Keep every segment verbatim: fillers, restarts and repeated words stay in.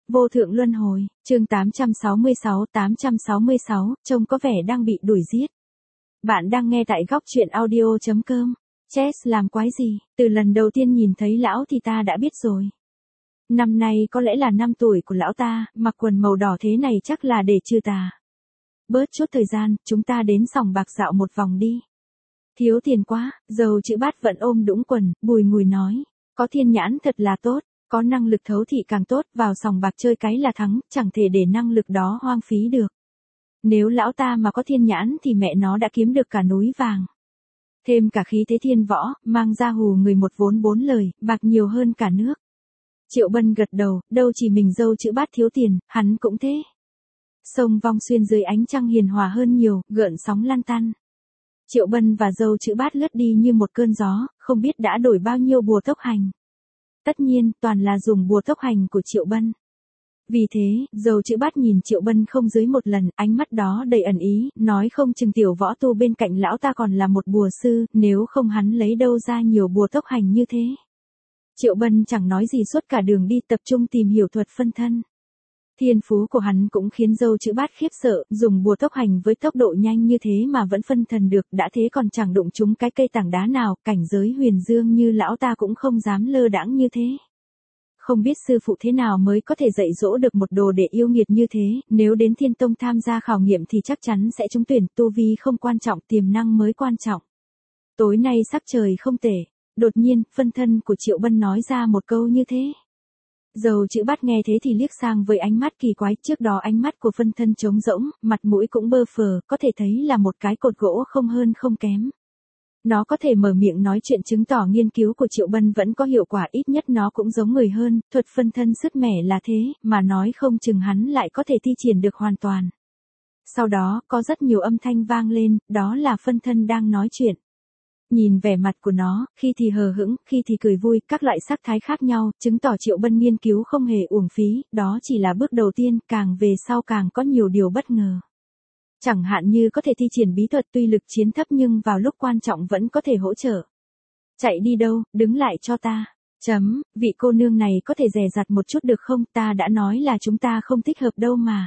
Vô thượng luân hồi, chương tám trăm sáu mươi sáu, tám trăm sáu mươi sáu, trông có vẻ đang bị đuổi giết. Bạn đang nghe tại góc truyện audio chấm com. Chess làm quái gì, từ lần đầu tiên nhìn thấy lão thì ta đã biết rồi. Năm nay có lẽ là năm tuổi của lão ta, mặc quần màu đỏ thế này chắc là để trừ tà. Bớt chút thời gian, chúng ta đến sòng bạc dạo một vòng đi. Thiếu tiền quá, dầu chữ bát vẫn ôm đũng quần, bùi ngùi nói. Có thiên nhãn thật là tốt. Có năng lực thấu thị càng tốt, vào sòng bạc chơi cái là thắng, chẳng thể để năng lực đó hoang phí được. Nếu lão ta mà có thiên nhãn thì mẹ nó đã kiếm được cả núi vàng. Thêm cả khí thế thiên võ, mang ra hù người một vốn bốn lời, bạc nhiều hơn cả nước. Triệu Bân gật đầu, đâu chỉ mình dâu chữ bát thiếu tiền, hắn cũng thế. Sông Vong Xuyên dưới ánh trăng hiền hòa hơn nhiều, gợn sóng lan tăn. Triệu Bân và dâu chữ bát lướt đi như một cơn gió, không biết đã đổi bao nhiêu bùa tốc hành. Tất nhiên, toàn là dùng bùa tốc hành của Triệu Bân. Vì thế, dầu chữ bát nhìn Triệu Bân không dưới một lần, ánh mắt đó đầy ẩn ý, nói không chừng tiểu võ tu bên cạnh lão ta còn là một bùa sư, nếu không hắn lấy đâu ra nhiều bùa tốc hành như thế. Triệu Bân chẳng nói gì suốt cả đường đi, tập trung tìm hiểu thuật phân thân. Thiên phú của hắn cũng khiến dâu chữ bát khiếp sợ, dùng bùa tốc hành với tốc độ nhanh như thế mà vẫn phân thần được, đã thế còn chẳng đụng trúng cái cây tảng đá nào, cảnh giới huyền dương như lão ta cũng không dám lơ đãng như thế. Không biết sư phụ thế nào mới có thể dạy dỗ được một đồ đệ yêu nghiệt như thế, nếu đến Thiên Tông tham gia khảo nghiệm thì chắc chắn sẽ trúng tuyển, tu vi không quan trọng, tiềm năng mới quan trọng. Tối nay sắc trời không tệ, đột nhiên, phân thân của Triệu Bân nói ra một câu như thế. Dầu chữ bát nghe thế thì liếc sang với ánh mắt kỳ quái, trước đó ánh mắt của phân thân trống rỗng, mặt mũi cũng bơ phờ, có thể thấy là một cái cột gỗ không hơn không kém. Nó có thể mở miệng nói chuyện chứng tỏ nghiên cứu của Triệu Bân vẫn có hiệu quả, ít nhất nó cũng giống người hơn, thuật phân thân sứt mẻ là thế, mà nói không chừng hắn lại có thể thi triển được hoàn toàn. Sau đó, có rất nhiều âm thanh vang lên, đó là phân thân đang nói chuyện. Nhìn vẻ mặt của nó, khi thì hờ hững, khi thì cười vui, các loại sắc thái khác nhau, chứng tỏ Triệu Bân nghiên cứu không hề uổng phí, đó chỉ là bước đầu tiên, càng về sau càng có nhiều điều bất ngờ. Chẳng hạn như có thể thi triển bí thuật tuy lực chiến thấp nhưng vào lúc quan trọng vẫn có thể hỗ trợ. Chạy đi đâu, đứng lại cho ta. Chấm, vị cô nương này có thể dè dặt một chút được không, ta đã nói là chúng ta không thích hợp đâu mà.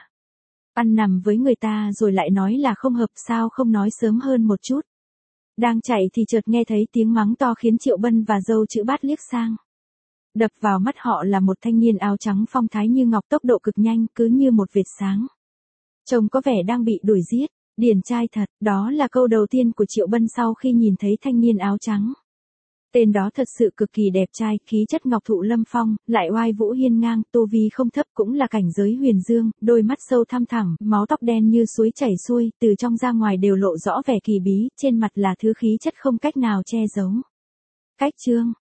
Ăn nằm với người ta rồi lại nói là không hợp, sao không nói sớm hơn một chút. Đang chạy thì chợt nghe thấy tiếng mắng to khiến Triệu Bân và dâu chữ bát liếc sang. Đập vào mắt họ là một thanh niên áo trắng phong thái như ngọc, tốc độ cực nhanh, cứ như một vệt sáng. Trông có vẻ đang bị đuổi giết, điển trai thật, đó là câu đầu tiên của Triệu Bân sau khi nhìn thấy thanh niên áo trắng. Tên đó thật sự cực kỳ đẹp trai, khí chất ngọc thụ lâm phong, lại oai vũ hiên ngang, tu vi không thấp, cũng là cảnh giới huyền dương, đôi mắt sâu thăm thẳm, máu tóc đen như suối chảy xuôi, từ trong ra ngoài đều lộ rõ vẻ kỳ bí, trên mặt là thứ khí chất không cách nào che giấu. Cách chương,